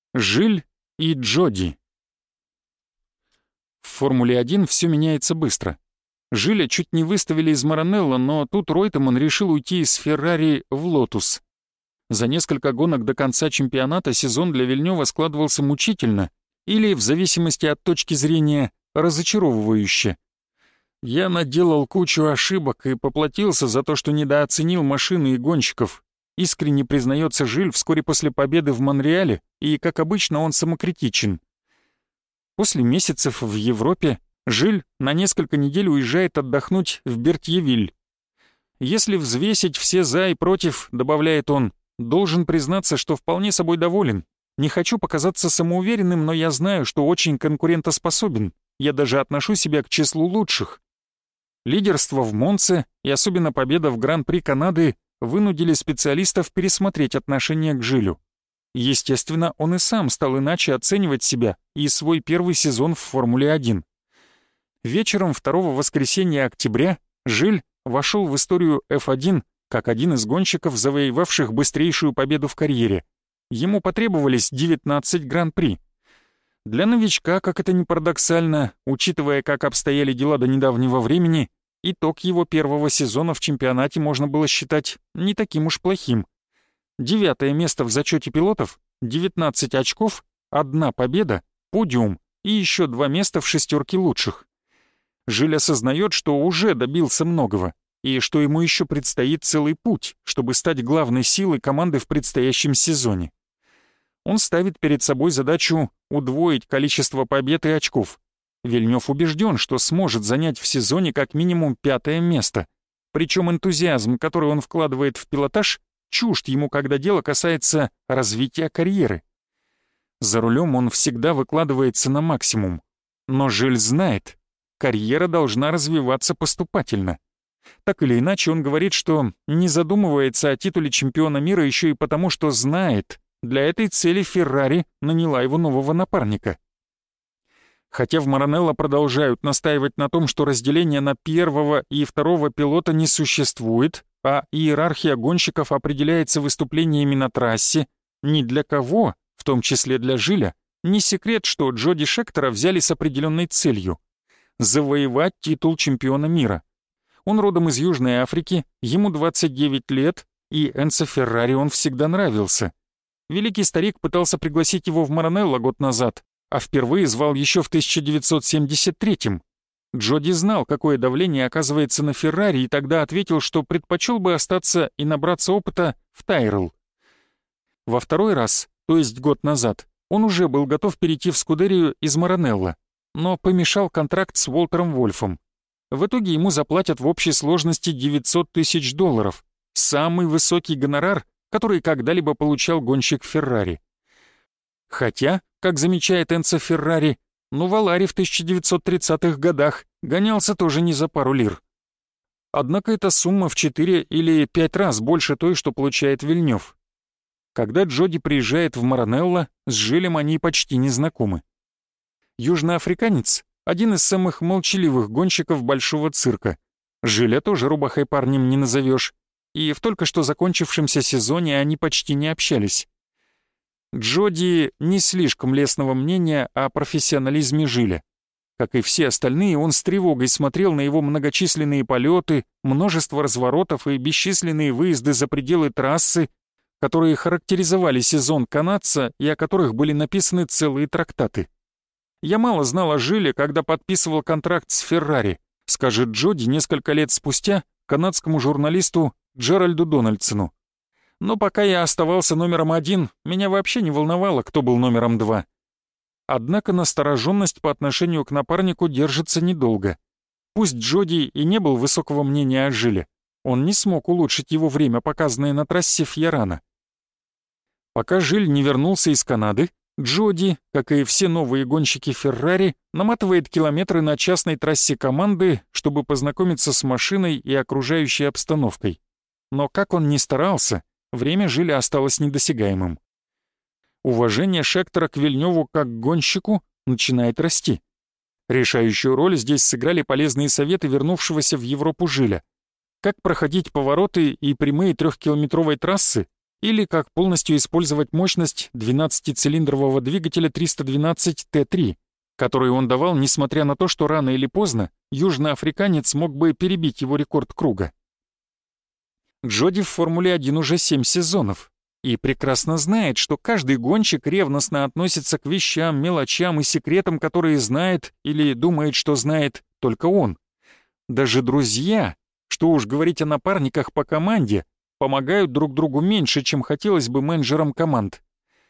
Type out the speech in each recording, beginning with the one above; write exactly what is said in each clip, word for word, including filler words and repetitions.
Жиль и Джоди. В Формуле один все меняется быстро. Жиля чуть не выставили из Маранелло, но тут Ройтеман решил уйти из Феррари в Лотус. За несколько гонок до конца чемпионата сезон для Вильнёва складывался мучительно или, в зависимости от точки зрения, разочаровывающе. «Я наделал кучу ошибок и поплатился за то, что недооценил машины и гонщиков», искренне признается Жиль вскоре после победы в Монреале, и, как обычно, он самокритичен. После месяцев в Европе Жиль на несколько недель уезжает отдохнуть в Бертьевиль. «Если взвесить все «за» и «против», — добавляет он, — должен признаться, что вполне собой доволен. Не хочу показаться самоуверенным, но я знаю, что очень конкурентоспособен. Я даже отношу себя к числу лучших». Лидерство в Монце и особенно победа в Гран-при Канады вынудили специалистов пересмотреть отношение к Жилю. Естественно, он и сам стал иначе оценивать себя и свой первый сезон в Формуле один. Вечером второго воскресенья октября Жиль вошел в историю эф один как один из гонщиков, завоевавших быстрейшую победу в карьере. Ему потребовались девятнадцать Гран-при. Для новичка, как это ни парадоксально, учитывая, как обстояли дела до недавнего времени, итог его первого сезона в чемпионате можно было считать не таким уж плохим. Девятое место в зачете пилотов, девятнадцать очков, одна победа, подиум и еще два места в шестерке лучших. Жиль осознает, что уже добился многого, и что ему еще предстоит целый путь, чтобы стать главной силой команды в предстоящем сезоне. Он ставит перед собой задачу удвоить количество побед и очков. Вильнёв убежден, что сможет занять в сезоне как минимум пятое место. Причем энтузиазм, который он вкладывает в пилотаж, чужд ему, когда дело касается развития карьеры. За рулем он всегда выкладывается на максимум. Но Жиль знает, карьера должна развиваться поступательно. Так или иначе, он говорит, что не задумывается о титуле чемпиона мира еще и потому, что знает, для этой цели Феррари наняла его нового напарника. Хотя в Маранелло продолжают настаивать на том, что разделение на первого и второго пилота не существует, а иерархия гонщиков определяется выступлениями на трассе, ни для кого, в том числе для Жиля, не секрет, что Джоди Шектора взяли с определенной целью — завоевать титул чемпиона мира. Он родом из Южной Африки, ему двадцать девять лет, и Энцо Феррари он всегда нравился. Великий старик пытался пригласить его в Маранелло год назад, а впервые звал еще в тысяча девятьсот семьдесят третьем. Джоди знал, какое давление оказывается на Феррари, и тогда ответил, что предпочел бы остаться и набраться опыта в Тайрелл. Во второй раз, то есть год назад, он уже был готов перейти в Скудерию из Маранелло, но помешал контракт с Уолтером Вольфом. В итоге ему заплатят в общей сложности девятьсот тысяч долларов, самый высокий гонорар, который когда-либо получал гонщик Феррари. Хотя, как замечает Энцо Феррари, ну Валари в тысяча девятьсот тридцатых годах гонялся тоже не за пару лир. Однако эта сумма в четыре или пять раз больше той, что получает Вильнёв. Когда Джоди приезжает в Маранелло, с Жилем они почти не знакомы. Южноафриканец — один из самых молчаливых гонщиков большого цирка. Жиля тоже рубахой парнем не назовешь, и в только что закончившемся сезоне они почти не общались. Джоди не слишком лестного мнения о профессионализме Жиля. Как и все остальные, он с тревогой смотрел на его многочисленные полеты, множество разворотов и бесчисленные выезды за пределы трассы, которые характеризовали сезон канадца и о которых были написаны целые трактаты. «Я мало знал о Жиле, когда подписывал контракт с Феррари», скажет Джоди несколько лет спустя канадскому журналисту Джеральду Дональдсону. «Но пока я оставался номером один, меня вообще не волновало, кто был номером два». Однако настороженность по отношению к напарнику держится недолго. Пусть Джоди и не был высокого мнения о Жиле, он не смог улучшить его время, показанное на трассе Фьярана. Пока Жиль не вернулся из Канады, Джоди, как и все новые гонщики Феррари, наматывает километры на частной трассе команды, чтобы познакомиться с машиной и окружающей обстановкой. Но как он ни старался, время Жиля осталось недосягаемым. Уважение Шектора к Вильнёву как к гонщику начинает расти. Решающую роль здесь сыграли полезные советы вернувшегося в Европу Жиля. Как проходить повороты и прямые трехкилометровой трассы, или как полностью использовать мощность двенадцатицилиндрового двигателя триста двенадцать Т три, который он давал, несмотря на то, что рано или поздно южноафриканец мог бы перебить его рекорд круга. Джоди в Формуле один уже семь сезонов и прекрасно знает, что каждый гонщик ревностно относится к вещам, мелочам и секретам, которые знает или думает, что знает только он. Даже друзья, что уж говорить о напарниках по команде, помогают друг другу меньше, чем хотелось бы менеджерам команд.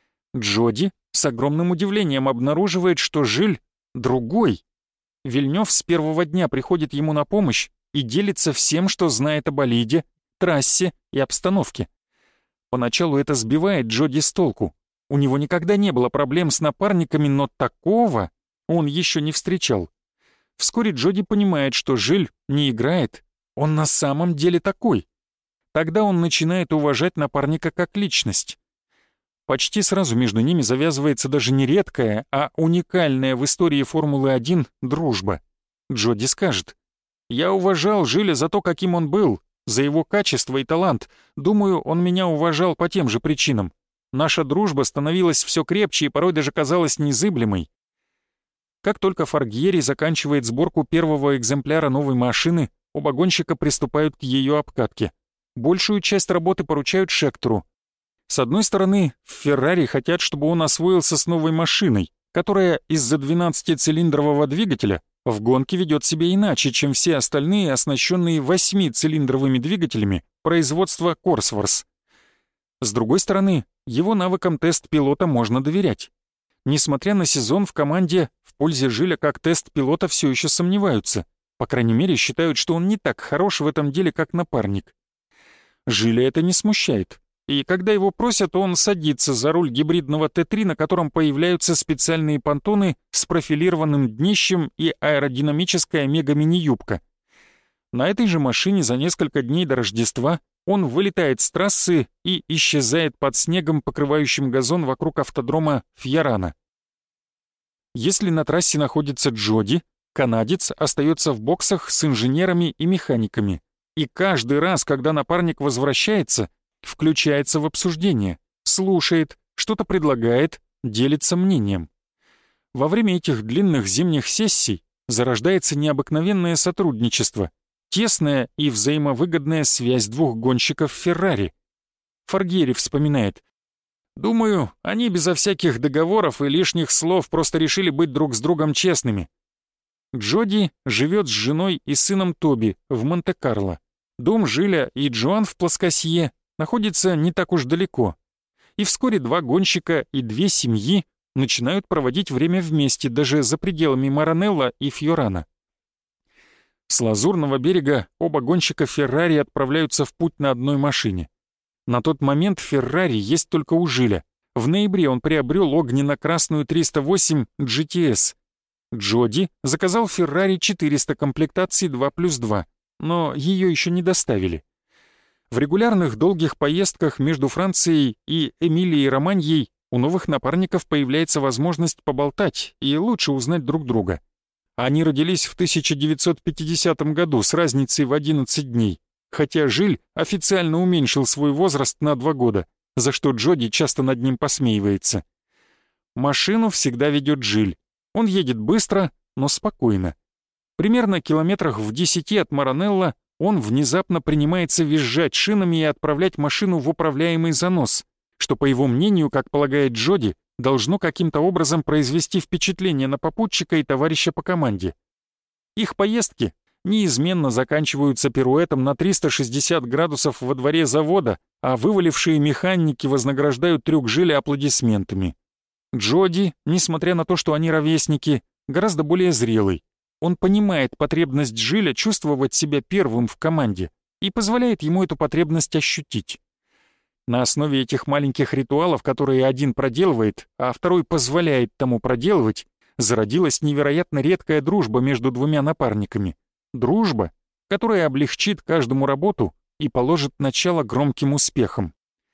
Джоди с огромным удивлением обнаруживает, что Жиль другой. Вильнёв с первого дня приходит ему на помощь и делится всем, что знает о болиде, трассе и обстановке. Поначалу это сбивает Джоди с толку. У него никогда не было проблем с напарниками, но такого он еще не встречал. Вскоре Джоди понимает, что Жиль не играет, он на самом деле такой. Тогда он начинает уважать напарника как личность. Почти сразу между ними завязывается даже не редкая, а уникальная в истории Формулы один дружба. Джоди скажет: «Я уважал Жиля за то, каким он был, за его качество и талант. Думаю, он меня уважал по тем же причинам. Наша дружба становилась все крепче и порой даже казалась незыблемой». Как только Форгьери заканчивает сборку первого экземпляра новой машины, оба гонщика приступают к ее обкатке. Большую часть работы поручают Шектеру. С одной стороны, в Феррари хотят, чтобы он освоился с новой машиной, которая из-за двенадцатицилиндрового двигателя в гонке ведет себя иначе, чем все остальные, оснащенные восьмицилиндровыми двигателями производства Корсворс. С другой стороны, его навыкам тест-пилота можно доверять. Несмотря на сезон в команде, в пользе Жиля как тест-пилота все еще сомневаются. По крайней мере, считают, что он не так хорош в этом деле, как напарник. Жиля это не смущает. И когда его просят, он садится за руль гибридного Т три, на котором появляются специальные понтоны с профилированным днищем и аэродинамическая мега-мини-юбка. На этой же машине за несколько дней до Рождества он вылетает с трассы и исчезает под снегом, покрывающим газон вокруг автодрома Фьярана. Если на трассе находится Джоди, канадец остается в боксах с инженерами и механиками. И каждый раз, когда напарник возвращается, включается в обсуждение, слушает, что-то предлагает, делится мнением. Во время этих длинных зимних сессий зарождается необыкновенное сотрудничество, тесная и взаимовыгодная связь двух гонщиков Феррари. Форгьери вспоминает: «Думаю, они безо всяких договоров и лишних слов просто решили быть друг с другом честными». Джоди живет с женой и сыном Тоби в Монте-Карло. Дом Жиля и Джоан в Плоскосье находится не так уж далеко. И вскоре два гонщика и две семьи начинают проводить время вместе, даже за пределами Маранелло и Фьорана. С Лазурного берега оба гонщика Феррари отправляются в путь на одной машине. На тот момент Феррари есть только у Жиля. В ноябре он приобрел огненно-красную триста восемь джи ти эс. Джоди заказал Феррари четыреста комплектаций два плюс два, но ее еще не доставили. В регулярных долгих поездках между Францией и Эмилией-Романьей у новых напарников появляется возможность поболтать и лучше узнать друг друга. Они родились в тысяча девятьсот пятидесятом году с разницей в одиннадцать дней, хотя Жиль официально уменьшил свой возраст на два года, за что Джоди часто над ним посмеивается. Машину всегда ведет Жиль. Он едет быстро, но спокойно. Примерно километрах в десяти от Маранелло он внезапно принимается визжать шинами и отправлять машину в управляемый занос, что, по его мнению, как полагает Джоди, должно каким-то образом произвести впечатление на попутчика и товарища по команде. Их поездки неизменно заканчиваются пируэтом на триста шестьдесят градусов во дворе завода, а вывалившие механики вознаграждают трюк Жиля аплодисментами. Джоди, несмотря на то, что они ровесники, гораздо более зрелый. Он понимает потребность Жиля чувствовать себя первым в команде и позволяет ему эту потребность ощутить. На основе этих маленьких ритуалов, которые один проделывает, а второй позволяет тому проделывать, зародилась невероятно редкая дружба между двумя напарниками. Дружба, которая облегчит каждому работу и положит начало громким успехам.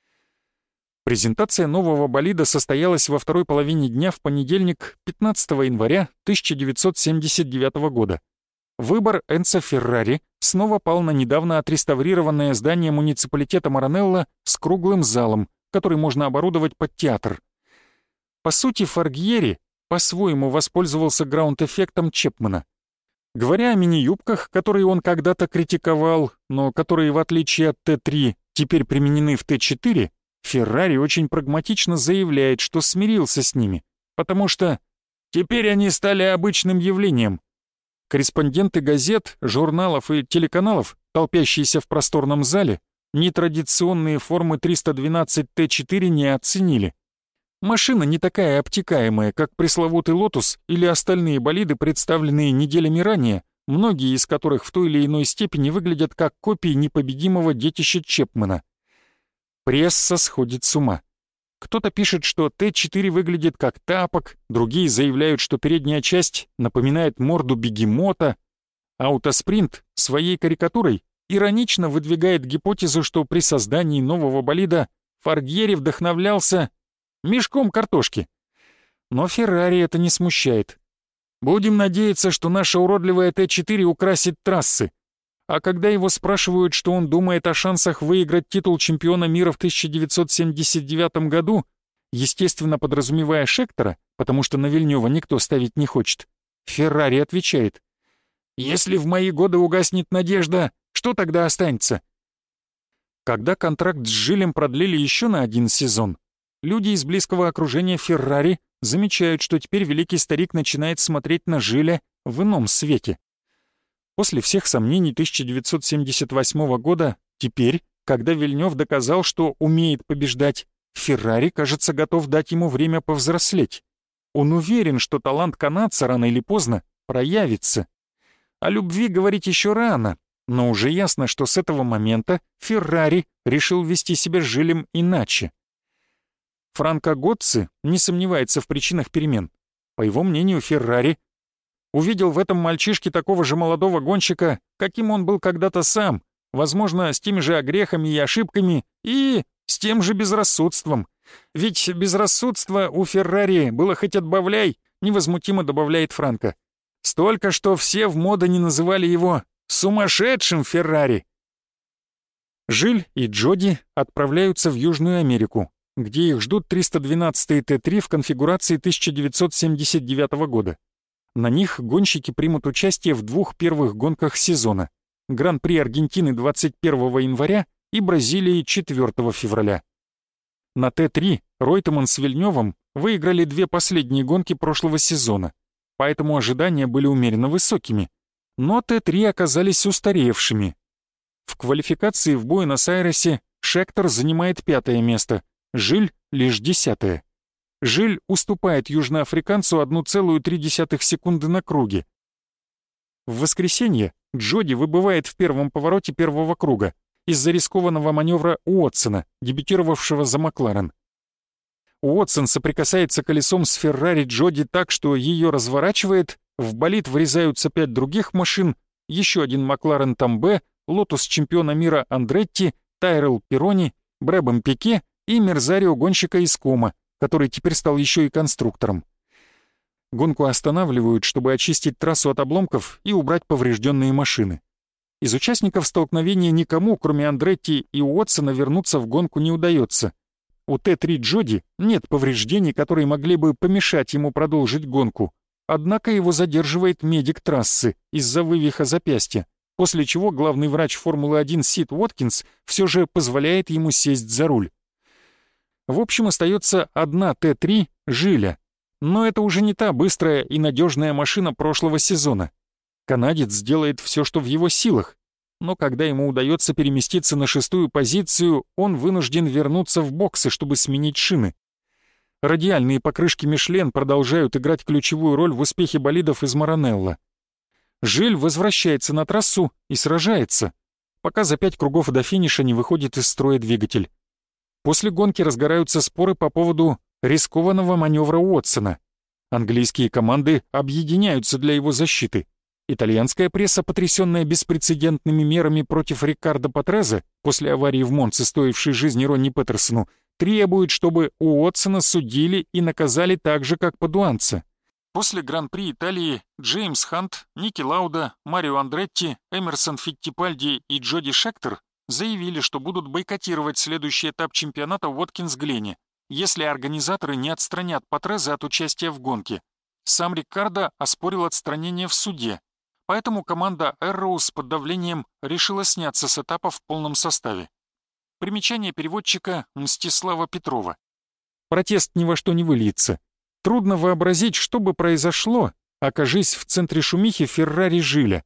Презентация нового болида состоялась во второй половине дня в понедельник, пятнадцатого января тысяча девятьсот семьдесят девятого года. Выбор Энцо Феррари снова пал на недавно отреставрированное здание муниципалитета Маранелло с круглым залом, который можно оборудовать под театр. По сути, Форгьери по-своему воспользовался граунд-эффектом Чепмана. Говоря о мини-юбках, которые он когда-то критиковал, но которые, в отличие от Т три, теперь применены в Т четыре, Феррари очень прагматично заявляет, что смирился с ними, потому что теперь они стали обычным явлением. Корреспонденты газет, журналов и телеканалов, толпящиеся в просторном зале, нетрадиционные формы триста двенадцать Т четыре не оценили. Машина не такая обтекаемая, как пресловутый «Лотус» или остальные болиды, представленные неделями ранее, многие из которых в той или иной степени выглядят как копии непобедимого детища Чепмана. Пресса сходит с ума. Кто-то пишет, что Т четыре выглядит как тапок, другие заявляют, что передняя часть напоминает морду бегемота. Аутоспринт своей карикатурой иронично выдвигает гипотезу, что при создании нового болида Форгьери вдохновлялся мешком картошки. Но Феррари это не смущает. Будем надеяться, что наша уродливая Т четыре украсит трассы. А когда его спрашивают, что он думает о шансах выиграть титул чемпиона мира в тысяча девятьсот семьдесят девятом году, естественно подразумевая Шектора, потому что на Вильнёва никто ставить не хочет, Феррари отвечает: «Если в мои годы угаснет надежда, что тогда останется?» Когда контракт с Жилем продлили еще на один сезон, люди из близкого окружения Феррари замечают, что теперь великий старик начинает смотреть на Жиля в ином свете. После всех сомнений тысяча девятьсот семьдесят восьмого года, теперь, когда Вильнёв доказал, что умеет побеждать, Феррари, кажется, готов дать ему время повзрослеть. Он уверен, что талант канадца рано или поздно проявится. О любви говорить еще рано, но уже ясно, что с этого момента Феррари решил вести себя с Жилем иначе. Франко Готци не сомневается в причинах перемен. По его мнению, Феррари увидел в этом мальчишке такого же молодого гонщика, каким он был когда-то сам, возможно, с теми же огрехами и ошибками, и с тем же безрассудством. Ведь безрассудство у Феррари было хоть отбавляй, невозмутимо добавляет Франко. Столько, что все в моде не называли его «сумасшедшим Феррари». Жиль и Джоди отправляются в Южную Америку, где их ждут триста двенадцатый Т три в конфигурации тысяча девятьсот семьдесят девятого года. На них гонщики примут участие в двух первых гонках сезона — Гран-при Аргентины двадцать первого января и Бразилии четвёртого февраля. На Т три Ройтеман с Вильнёвым выиграли две последние гонки прошлого сезона, поэтому ожидания были умеренно высокими, но Т три оказались устаревшими. В квалификации в Буэнос-Айресе Шектор занимает пятое место, Жиль — лишь десятое. Жиль уступает южноафриканцу одна целая три десятых секунды на круге. В воскресенье Джоди выбывает в первом повороте первого круга из-за рискованного маневра Уотсона, дебютировавшего за Макларен. Уотсон соприкасается колесом с Феррари Джоди так, что ее разворачивает, в болид врезаются пять других машин, еще один Макларен Тамбе, Лотус чемпиона мира Андретти, Тайрелл Пирони, Брэбом Пике и Мерзарио гонщика из Кома, который теперь стал еще и конструктором. Гонку останавливают, чтобы очистить трассу от обломков и убрать поврежденные машины. Из участников столкновения никому, кроме Андретти и Уотсона, вернуться в гонку не удается. У Т три Джоди нет повреждений, которые могли бы помешать ему продолжить гонку, однако его задерживает медик трассы из-за вывиха запястья, после чего главный врач Формулы один Сид Уоткинс все же позволяет ему сесть за руль. В общем, остается одна Т три Жиля, но это уже не та быстрая и надежная машина прошлого сезона. Канадец сделает все, что в его силах, но когда ему удается переместиться на шестую позицию, он вынужден вернуться в боксы, чтобы сменить шины. Радиальные покрышки Мишлен продолжают играть ключевую роль в успехе болидов из Маранелло. Жиль возвращается на трассу и сражается, пока за пять кругов до финиша не выходит из строя двигатель. После гонки разгораются споры по поводу рискованного маневра Уотсона. Английские команды объединяются для его защиты. Итальянская пресса, потрясённая беспрецедентными мерами против Риккардо Патреза после аварии в Монце, стоившей жизни Ронни Петерсону, требует, чтобы Уотсона судили и наказали так же, как падуанца. После Гран-при Италии Джеймс Хант, Ники Лауда, Марио Андретти, Эмерсон Фиттипальди и Джоди Шектер заявили, что будут бойкотировать следующий этап чемпионата в Уоткинс-Глене, если организаторы не отстранят Патреза от участия в гонке. Сам Риккардо оспорил отстранение в суде, поэтому команда Arrows под давлением решила сняться с этапа в полном составе. Примечание переводчика Мстислава Петрова. Протест ни во что не выльется. Трудно вообразить, что бы произошло, окажись в центре шумихи Феррари Жиля.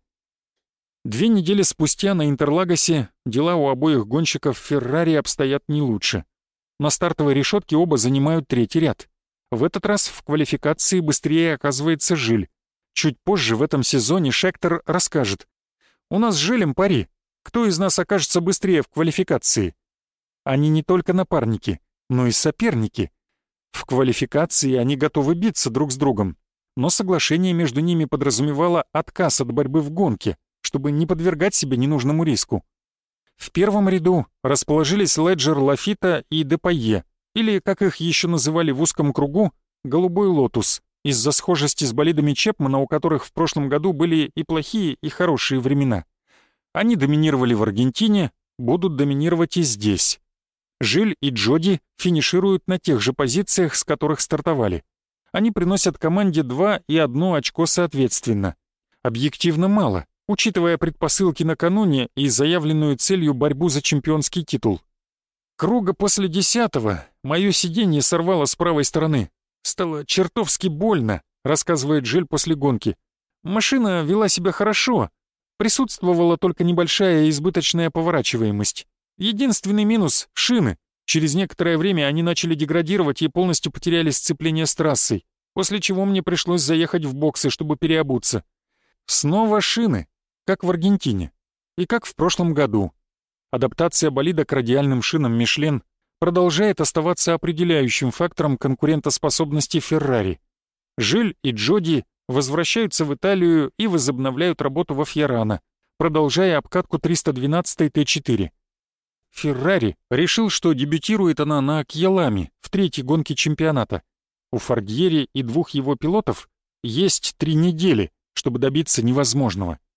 Две недели спустя на Интерлагосе дела у обоих гонщиков Феррари обстоят не лучше. На стартовой решетке оба занимают третий ряд. В этот раз в квалификации быстрее оказывается Жиль. Чуть позже в этом сезоне Шектер расскажет: «У нас с Жилем пари. Кто из нас окажется быстрее в квалификации?» Они не только напарники, но и соперники. В квалификации они готовы биться друг с другом, но соглашение между ними подразумевало отказ от борьбы в гонке, чтобы не подвергать себя ненужному риску. В первом ряду расположились Леджер, Лафита и Депайе, или, как их еще называли в узком кругу, «Голубой лотус», из-за схожести с болидами Чепмана, у которых в прошлом году были и плохие, и хорошие времена. Они доминировали в Аргентине, будут доминировать и здесь. Жиль и Джоди финишируют на тех же позициях, с которых стартовали. Они приносят команде два и одно очко соответственно. Объективно мало, учитывая предпосылки накануне и заявленную целью борьбу за чемпионский титул. Круга после десятого мое сиденье сорвало с правой стороны. Стало чертовски больно, рассказывает Жиль после гонки. Машина вела себя хорошо, присутствовала только небольшая избыточная поворачиваемость. Единственный минус — шины. Через некоторое время они начали деградировать и полностью потеряли сцепление с трассой, после чего мне пришлось заехать в боксы, чтобы переобуться. Снова шины, как в Аргентине, и как в прошлом году. Адаптация болида к радиальным шинам Мишлен продолжает оставаться определяющим фактором конкурентоспособности Феррари. Жиль и Джоди возвращаются в Италию и возобновляют работу во Фьярано, продолжая обкатку триста двенадцать Т четыре. Феррари решил, что дебютирует она на Кьялами в третьей гонке чемпионата. У Фордьери и двух его пилотов есть три недели, чтобы добиться невозможного.